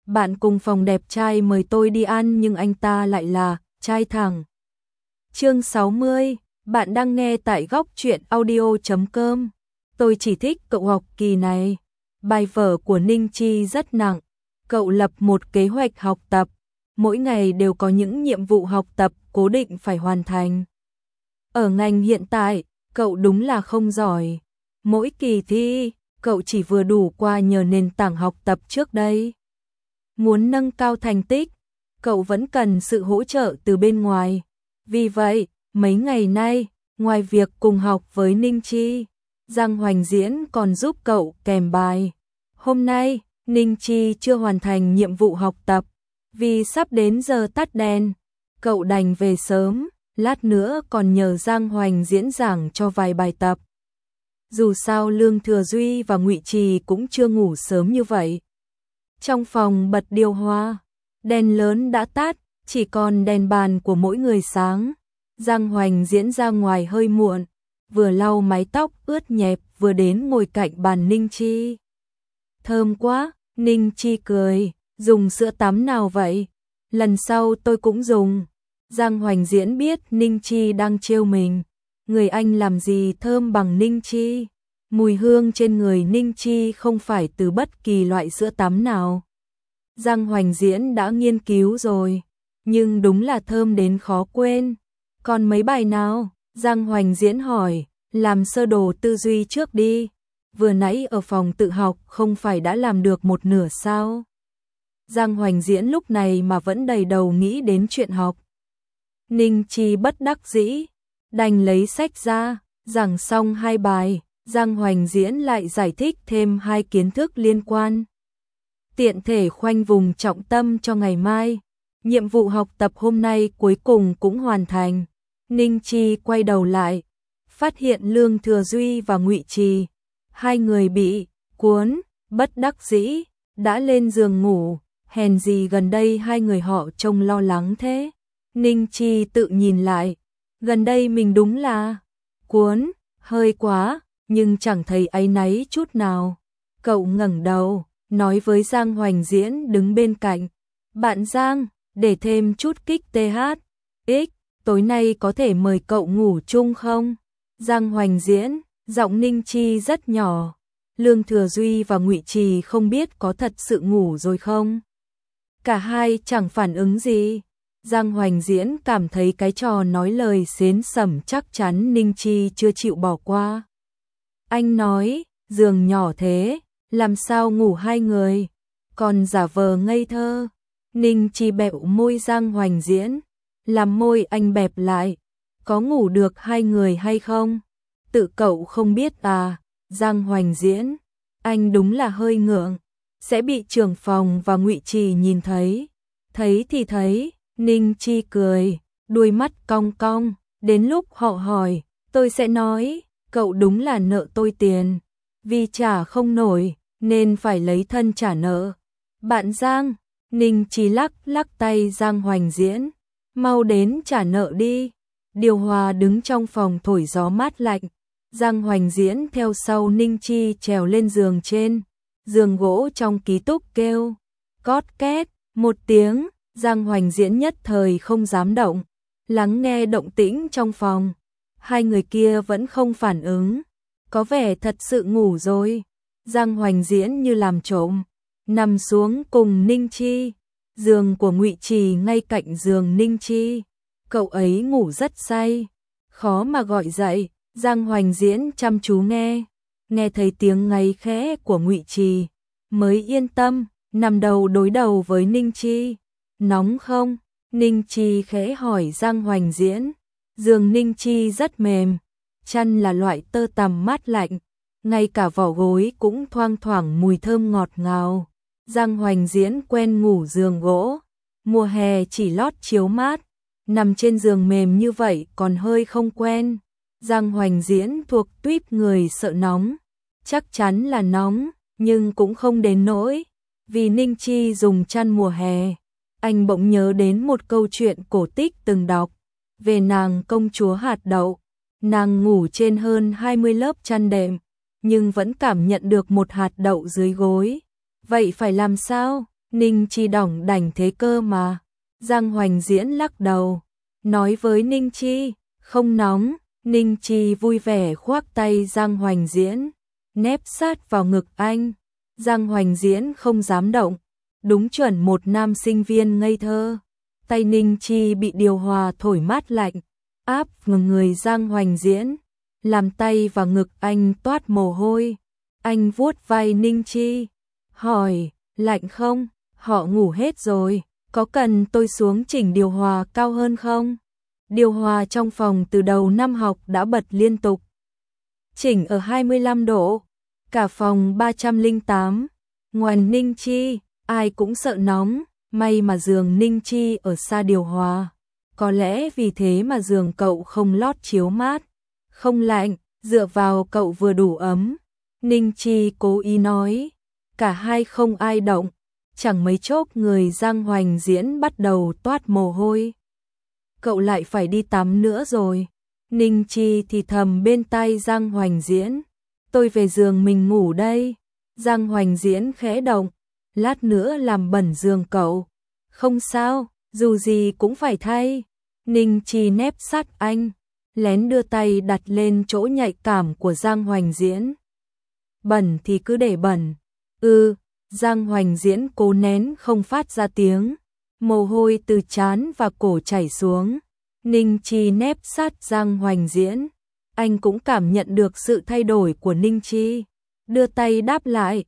bạn cùng phòng đẹp trai mời tôi đi ăn nhưng anh ta lại là trai thẳng. Chương 60, bạn đang nghe tại góc truyện audio.com. Tôi chỉ thích cậu học kỳ này. Bài vở của Ninh Chi rất nặng. Cậu lập một kế hoạch học tập. Mỗi ngày đều có những nhiệm vụ học tập cố định phải hoàn thành. Ở ngành hiện tại, cậu đúng là không giỏi. Mỗi kỳ thi, cậu chỉ vừa đủ qua nhờ nền tảng học tập trước đây. Muốn nâng cao thành tích, cậu vẫn cần sự hỗ trợ từ bên ngoài. Vì vậy, mấy ngày nay, ngoài việc cùng học với Ninh Chi, Giang Hoành Diễn còn giúp cậu kèm bài. Hôm nay, Ninh Chi chưa hoàn thành nhiệm vụ học tập, vì sắp đến giờ tắt đèn, cậu đành về sớm, lát nữa còn nhờ Giang Hoành Diễn giảng cho vài bài tập. Dù sao Lương Thừa Duy và Ngụy Trì cũng chưa ngủ sớm như vậy. Trong phòng bật điều hòa, đèn lớn đã tắt, chỉ còn đèn bàn của mỗi người sáng. Giang Hoành Diễn ra ngoài hơi muộn, vừa lau mái tóc ướt nhẹp vừa đến ngồi cạnh bàn Ninh Chi. Thơm quá, Ninh Chi cười, dùng sữa tắm nào vậy? Lần sau tôi cũng dùng. Giang Hoành Diễn biết Ninh Chi đang trêu mình. Người anh làm gì thơm bằng Ninh Chi? Mùi hương trên người Ninh Chi không phải từ bất kỳ loại sữa tắm nào. Giang Hoành Diễn đã nghiên cứu rồi, nhưng đúng là thơm đến khó quên. Còn mấy bài nào? Giang Hoành Diễn hỏi, làm sơ đồ tư duy trước đi. Vừa nãy ở phòng tự học không phải đã làm được một nửa sao? Giang Hoành Diễn lúc này mà vẫn đầy đầu nghĩ đến chuyện học. Ninh Chi bất đắc dĩ, đành lấy sách ra, giảng xong 2 bài, Giang Hoành Diễn lại giải thích thêm 2 kiến thức liên quan. Tiện thể khoanh vùng trọng tâm cho ngày mai. Nhiệm vụ học tập hôm nay cuối cùng cũng hoàn thành. Ninh Chi quay đầu lại, phát hiện Lương Thừa Duy và Ngụy Trì, hai người bị cuốn, bất đắc dĩ, đã lên giường ngủ. Hèn gì gần đây hai người họ trông lo lắng thế. Ninh Chi tự nhìn lại, gần đây mình đúng là cuốn, hơi quá, nhưng chẳng thấy áy náy chút nào. Cậu ngẩng đầu, nói với Giang Hoành Diễn đứng bên cạnh, bạn Giang, để thêm chút kích TH, tối nay có thể mời cậu ngủ chung không? Giang Hoành Diễn, giọng Ninh Chi rất nhỏ. Lương Thừa Duy và Ngụy Trì không biết có thật sự ngủ rồi không? Cả hai chẳng phản ứng gì. Giang Hoành Diễn cảm thấy cái trò nói lời xến xẩm chắc chắn Ninh Chi chưa chịu bỏ qua. Anh nói, giường nhỏ thế, làm sao ngủ 2 người, còn giả vờ ngây thơ. Ninh Chi bẹo môi Giang Hoành Diễn, làm môi anh bẹp lại, có ngủ được 2 người hay không? Tự cậu không biết à? Giang Hoành Diễn, anh đúng là hơi ngượng, sẽ bị trưởng phòng và Ngụy Trì nhìn thấy. Thấy thì thấy, Ninh Chi cười, đuôi mắt cong cong, đến lúc họ hỏi, tôi sẽ nói, cậu đúng là nợ tôi tiền, vì trả không nổi, nên phải lấy thân trả nợ. Bạn Giang, Ninh Chi lắc lắc tay Giang Hoành Diễn, mau đến trả nợ đi. Điều hòa đứng trong phòng thổi gió mát lạnh. Giang Hoành Diễn theo sau Ninh Chi trèo lên giường trên. Giường gỗ trong ký túc kêu cót két một tiếng. Giang Hoành Diễn nhất thời không dám động, lắng nghe động tĩnh trong phòng. Hai người kia vẫn không phản ứng, có vẻ thật sự ngủ rồi. Giang Hoành Diễn như làm trộm, nằm xuống cùng Ninh Chi. Giường của Ngụy Trì ngay cạnh giường Ninh Chi. Cậu ấy ngủ rất say, khó mà gọi dậy. Giang Hoành Diễn chăm chú nghe thấy tiếng ngáy khẽ của Ngụy Trì, mới yên tâm, nằm đầu đối đầu với Ninh Chi. Nóng không? Ninh Chi khẽ hỏi Giang Hoành Diễn. Giường Ninh Chi rất mềm, chăn là loại tơ tằm mát lạnh, ngay cả vỏ gối cũng thoang thoảng mùi thơm ngọt ngào. Giang Hoành Diễn quen ngủ giường gỗ, mùa hè chỉ lót chiếu mát, nằm trên giường mềm như vậy còn hơi không quen. Giang Hoành Diễn thuộc tuýp người sợ nóng, chắc chắn là nóng, nhưng cũng không đến nỗi. Vì Ninh Chi dùng chăn mùa hè, anh bỗng nhớ đến một câu chuyện cổ tích từng đọc, về nàng công chúa hạt đậu. Nàng ngủ trên hơn 20 lớp chăn đệm, nhưng vẫn cảm nhận được một hạt đậu dưới gối. Vậy phải làm sao? Ninh Chi đỏng đảnh thế cơ mà. Giang Hoành Diễn lắc đầu, nói với Ninh Chi, không nóng. Ninh Chi vui vẻ khoác tay Giang Hoành Diễn, nép sát vào ngực anh. Giang Hoành Diễn không dám động, đúng chuẩn một nam sinh viên ngây thơ. Tay Ninh Chi bị điều hòa thổi mát lạnh, áp ngừng người Giang Hoành Diễn, làm tay vào ngực anh toát mồ hôi. Anh vuốt vai Ninh Chi, hỏi, lạnh không? Họ ngủ hết rồi, có cần tôi xuống chỉnh điều hòa cao hơn không? Điều hòa trong phòng từ đầu năm học đã bật liên tục, chỉnh ở 25 độ, cả phòng 308. Ngoài Ninh Chi, ai cũng sợ nóng, may mà giường Ninh Chi ở xa điều hòa. Có lẽ vì thế mà giường cậu không lót chiếu mát, không lạnh, dựa vào cậu vừa đủ ấm. Ninh Chi cố ý nói, cả hai không ai động, chẳng mấy chốc người Giang Hoành Diễn bắt đầu toát mồ hôi. Cậu lại phải đi tắm nữa rồi. Ninh Chi thì thầm bên tai Giang Hoành Diễn, tôi về giường mình ngủ đây. Giang Hoành Diễn khẽ động, lát nữa làm bẩn giường cậu. Không sao, dù gì cũng phải thay. Ninh Chi nép sát anh, lén đưa tay đặt lên chỗ nhạy cảm của Giang Hoành Diễn. Bẩn thì cứ để bẩn. Giang Hoành Diễn cố nén không phát ra tiếng, mồ hôi từ trán và cổ chảy xuống. Ninh Chi nép sát Giang Hoành Diễn, anh cũng cảm nhận được sự thay đổi của Ninh Chi, đưa tay đáp lại,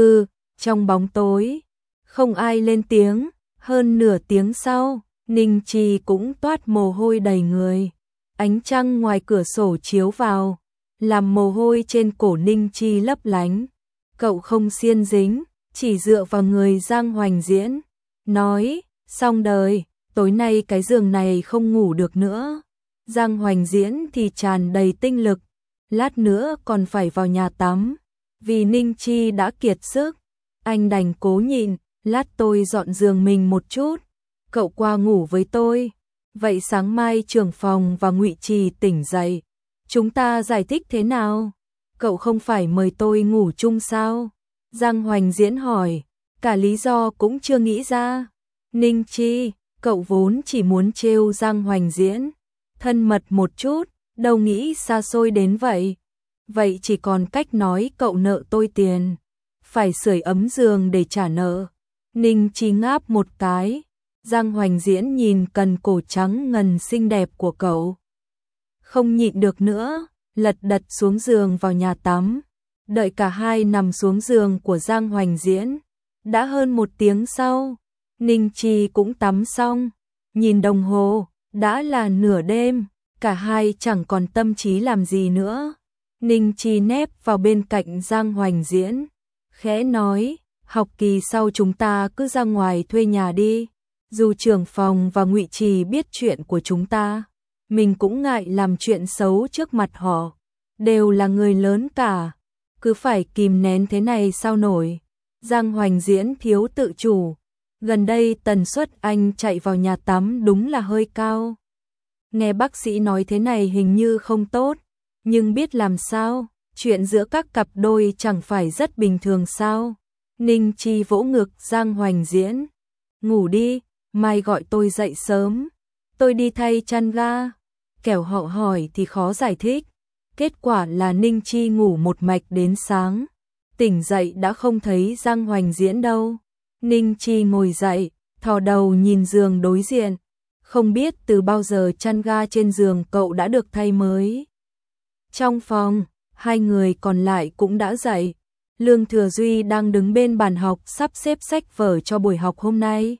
trong bóng tối, không ai lên tiếng. Hơn nửa tiếng sau, Ninh Chi cũng toát mồ hôi đầy người. Ánh trăng ngoài cửa sổ chiếu vào, làm mồ hôi trên cổ Ninh Chi lấp lánh. Cậu không xiên dính, chỉ dựa vào người Giang Hoành Diễn, nói, xong đời, tối nay cái giường này không ngủ được nữa. Giang Hoành Diễn thì tràn đầy tinh lực, lát nữa còn phải vào nhà tắm. Vì Ninh Chi đã kiệt sức, anh đành cố nhịn, lát tôi dọn giường mình một chút, cậu qua ngủ với tôi. Vậy sáng mai trưởng phòng và Ngụy Trì tỉnh dậy, chúng ta giải thích thế nào? Cậu không phải mời tôi ngủ chung sao? Giang Hoành Diễn hỏi, cả lý do cũng chưa nghĩ ra. Ninh Chi, cậu vốn chỉ muốn trêu Giang Hoành Diễn thân mật một chút, đâu nghĩ xa xôi đến vậy. Vậy chỉ còn cách nói cậu nợ tôi tiền, phải sưởi ấm giường để trả nợ. Ninh Chi ngáp một cái, Giang Hoành Diễn nhìn cần cổ trắng ngần xinh đẹp của cậu, không nhịn được nữa, lật đật xuống giường vào nhà tắm. Đợi cả hai nằm xuống giường của Giang Hoành Diễn, đã hơn 1 tiếng sau, Ninh Chi cũng tắm xong, nhìn đồng hồ, đã là nửa đêm, cả hai chẳng còn tâm trí làm gì nữa. Ninh Chi nép vào bên cạnh Giang Hoành Diễn, khẽ nói, học kỳ sau chúng ta cứ ra ngoài thuê nhà đi, dù trưởng phòng và Ngụy Trì biết chuyện của chúng ta, mình cũng ngại làm chuyện xấu trước mặt họ, đều là người lớn cả, cứ phải kìm nén thế này sao nổi. Giang Hoành Diễn thiếu tự chủ, gần đây tần suất anh chạy vào nhà tắm đúng là hơi cao. Nghe bác sĩ nói thế này hình như không tốt, nhưng biết làm sao, chuyện giữa các cặp đôi chẳng phải rất bình thường sao? Ninh Chi vỗ ngực Giang Hoành Diễn, ngủ đi, mai gọi tôi dậy sớm, tôi đi thay chăn ga. Kẻo họ hỏi thì khó giải thích. Kết quả là Ninh Chi ngủ một mạch đến sáng, tỉnh dậy đã không thấy Giang Hoành Diễn đâu. Ninh Chi ngồi dậy, thò đầu nhìn giường đối diện, không biết từ bao giờ chăn ga trên giường cậu đã được thay mới. Trong phòng, hai người còn lại cũng đã dậy. Lương Thừa Duy đang đứng bên bàn học sắp xếp sách vở cho buổi học hôm nay.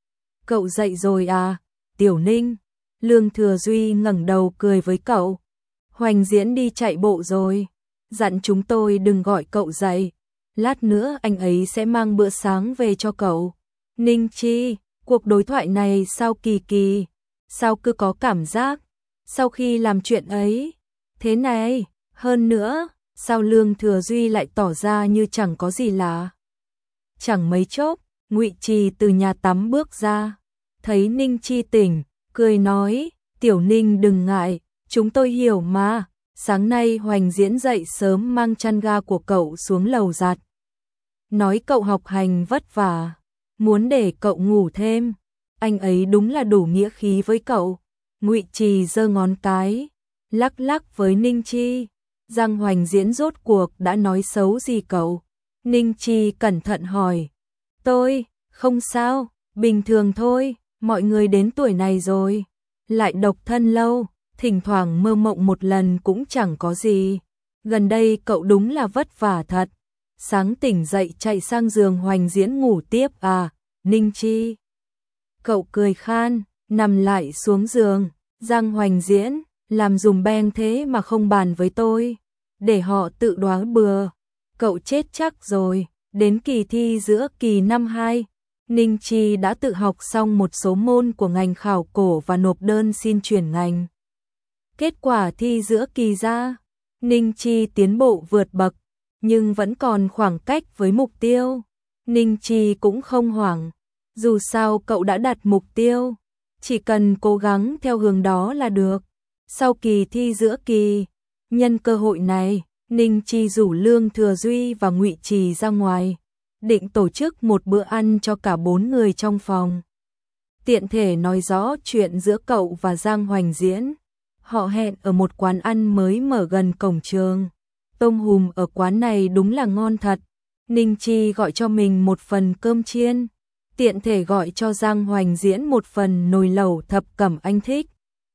Cậu dậy rồi à, Tiểu Ninh? Lương Thừa Duy ngẩng đầu cười với cậu. Hoành Diễn đi chạy bộ rồi, dặn chúng tôi đừng gọi cậu dậy, lát nữa anh ấy sẽ mang bữa sáng về cho cậu. Ninh Chi, cuộc đối thoại này sao kỳ kỳ, sao cứ có cảm giác sau khi làm chuyện ấy thế này, hơn nữa, sao Lương Thừa Duy lại tỏ ra như chẳng có gì lạ. Chẳng mấy chốc, Ngụy Trì từ nhà tắm bước ra, thấy Ninh Chi tỉnh, cười nói, Tiểu Ninh đừng ngại, chúng tôi hiểu mà, sáng nay Hoành Diễn dậy sớm mang chăn ga của cậu xuống lầu giặt. Nói cậu học hành vất vả, muốn để cậu ngủ thêm. Anh ấy đúng là đủ nghĩa khí với cậu. Ngụy Trì giơ ngón cái, lắc lắc với Ninh Chi. Giang Hoành Diễn rốt cuộc đã nói xấu gì cậu? Ninh Chi cẩn thận hỏi. Tôi, không sao, bình thường thôi, mọi người đến tuổi này rồi. Lại độc thân lâu, thỉnh thoảng mơ mộng một lần cũng chẳng có gì. Gần đây cậu đúng là vất vả thật. Sáng tỉnh dậy chạy sang giường Hoành Diễn ngủ tiếp à, Ninh Chi. Cậu cười khan, nằm lại xuống giường. Giang Hoành Diễn, làm dùm beng thế mà không bàn với tôi. Để họ tự đoán bừa. Cậu chết chắc rồi. Đến kỳ thi giữa kỳ năm 2, Ninh Chi đã tự học xong một số môn của ngành khảo cổ và nộp đơn xin chuyển ngành. Kết quả thi giữa kỳ ra, Ninh Chi tiến bộ vượt bậc, nhưng vẫn còn khoảng cách với mục tiêu. Ninh Chi cũng không hoảng, dù sao cậu đã đặt mục tiêu, chỉ cần cố gắng theo hướng đó là được. Sau kỳ thi giữa kỳ, nhân cơ hội này, Ninh Chi rủ Lương Thừa Duy và Ngụy Trì ra ngoài, định tổ chức một bữa ăn cho cả 4 người trong phòng. Tiện thể nói rõ chuyện giữa cậu và Giang Hoành Diễn. Họ hẹn ở một quán ăn mới mở gần cổng trường. Tôm hùm ở quán này đúng là ngon thật. Ninh Chi gọi cho mình một phần cơm chiên, tiện thể gọi cho Giang Hoành Diễn một phần nồi lẩu thập cẩm anh thích.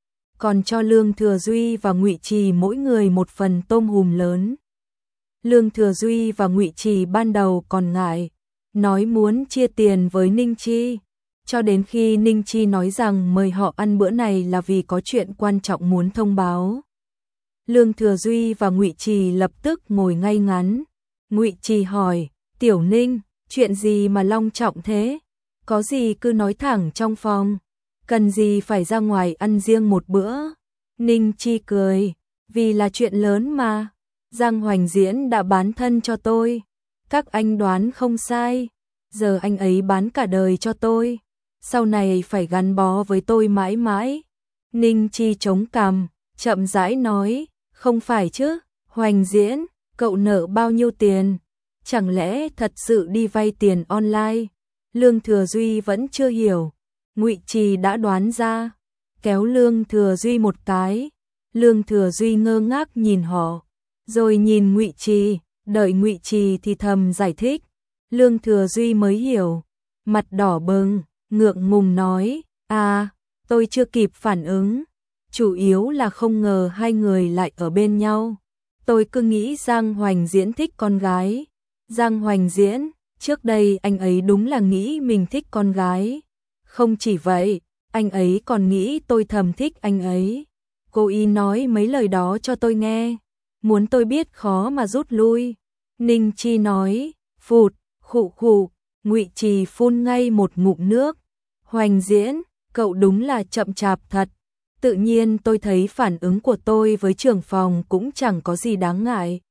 Còn cho Lương Thừa Duy và Ngụy Trì mỗi người một phần tôm hùm lớn. Lương Thừa Duy và Ngụy Trì ban đầu còn ngại, nói muốn chia tiền với Ninh Chi, cho đến khi Ninh Chi nói rằng mời họ ăn bữa này là vì có chuyện quan trọng muốn thông báo. Lương Thừa Duy và Ngụy Trì lập tức ngồi ngay ngắn. Ngụy Trì hỏi, Tiểu Ninh, chuyện gì mà long trọng thế? Có gì cứ nói thẳng trong phòng, cần gì phải ra ngoài ăn riêng một bữa? Ninh Chi cười, vì là chuyện lớn mà. Giang Hoành Diễn đã bán thân cho tôi. Các anh đoán không sai. Giờ anh ấy bán cả đời cho tôi. Sau này phải gắn bó với tôi mãi mãi. Ninh Chi chống cằm, chậm rãi nói, không phải chứ, Hoành Diễn, cậu nợ bao nhiêu tiền? Chẳng lẽ thật sự đi vay tiền online? Lương Thừa Duy vẫn chưa hiểu. Ngụy Trì đã đoán ra, kéo Lương Thừa Duy một cái. Lương Thừa Duy ngơ ngác nhìn họ, rồi nhìn Ngụy Trì, đợi Ngụy Trì thì thầm giải thích. Lương Thừa Duy mới hiểu, mặt đỏ bừng, ngượng ngùng nói, à, tôi chưa kịp phản ứng, chủ yếu là không ngờ hai người lại ở bên nhau. Tôi cứ nghĩ Giang Hoành Diễn thích con gái. Giang Hoành Diễn, trước đây anh ấy đúng là nghĩ mình thích con gái. Không chỉ vậy, anh ấy còn nghĩ tôi thầm thích anh ấy. Cô y nói mấy lời đó cho tôi nghe, muốn tôi biết khó mà rút lui. Ninh Chi nói, phụt, khụ khụ, Ngụy Trì phun ngay một ngụm nước. Hoành Diễn, cậu đúng là chậm chạp thật. Tự nhiên tôi thấy phản ứng của tôi với trưởng phòng cũng chẳng có gì đáng ngại.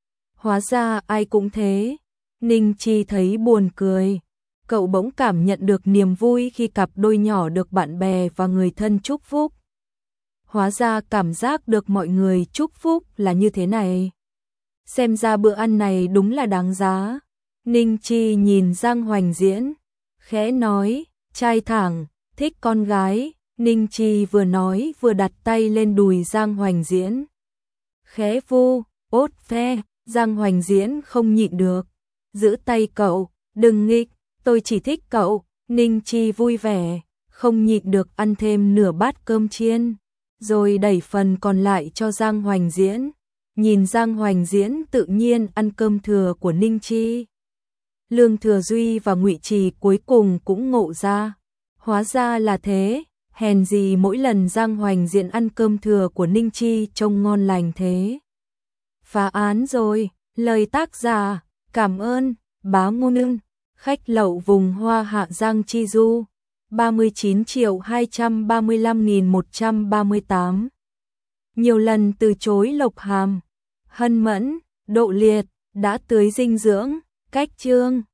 Hóa ra ai cũng thế. Ninh Chi thấy buồn cười. Cậu bỗng cảm nhận được niềm vui khi cặp đôi nhỏ được bạn bè và người thân chúc phúc. Hóa ra cảm giác được mọi người chúc phúc là như thế này. Xem ra bữa ăn này đúng là đáng giá. Ninh Chi nhìn Giang Hoành Diễn, khẽ nói, trai thẳng, thích con gái. Ninh Chi vừa nói vừa đặt tay lên đùi Giang Hoành Diễn. Khẽ vu, ốt phe, Giang Hoành Diễn không nhịn được. Giữ tay cậu, đừng nghịch, tôi chỉ thích cậu. Ninh Chi vui vẻ, không nhịn được ăn thêm nửa bát cơm chiên, rồi đẩy phần còn lại cho Giang Hoành Diễn. Nhìn Giang Hoành Diễn tự nhiên ăn cơm thừa của Ninh Chi. Lương Thừa Duy và Ngụy Trì cuối cùng cũng ngộ ra. Hóa ra là thế, hèn gì mỗi lần Giang Hoành Diễn ăn cơm thừa của Ninh Chi trông ngon lành thế. Phá án rồi, lời tác giả, cảm ơn, Bá Ngôn Ưng, khách lậu vùng Hoa Hạ Giang Chi Du, 39.235.138. Nhiều lần từ chối Lộc Hàm, Hân Mẫn, Độ Liệt, đã tưới dinh dưỡng, cách chương.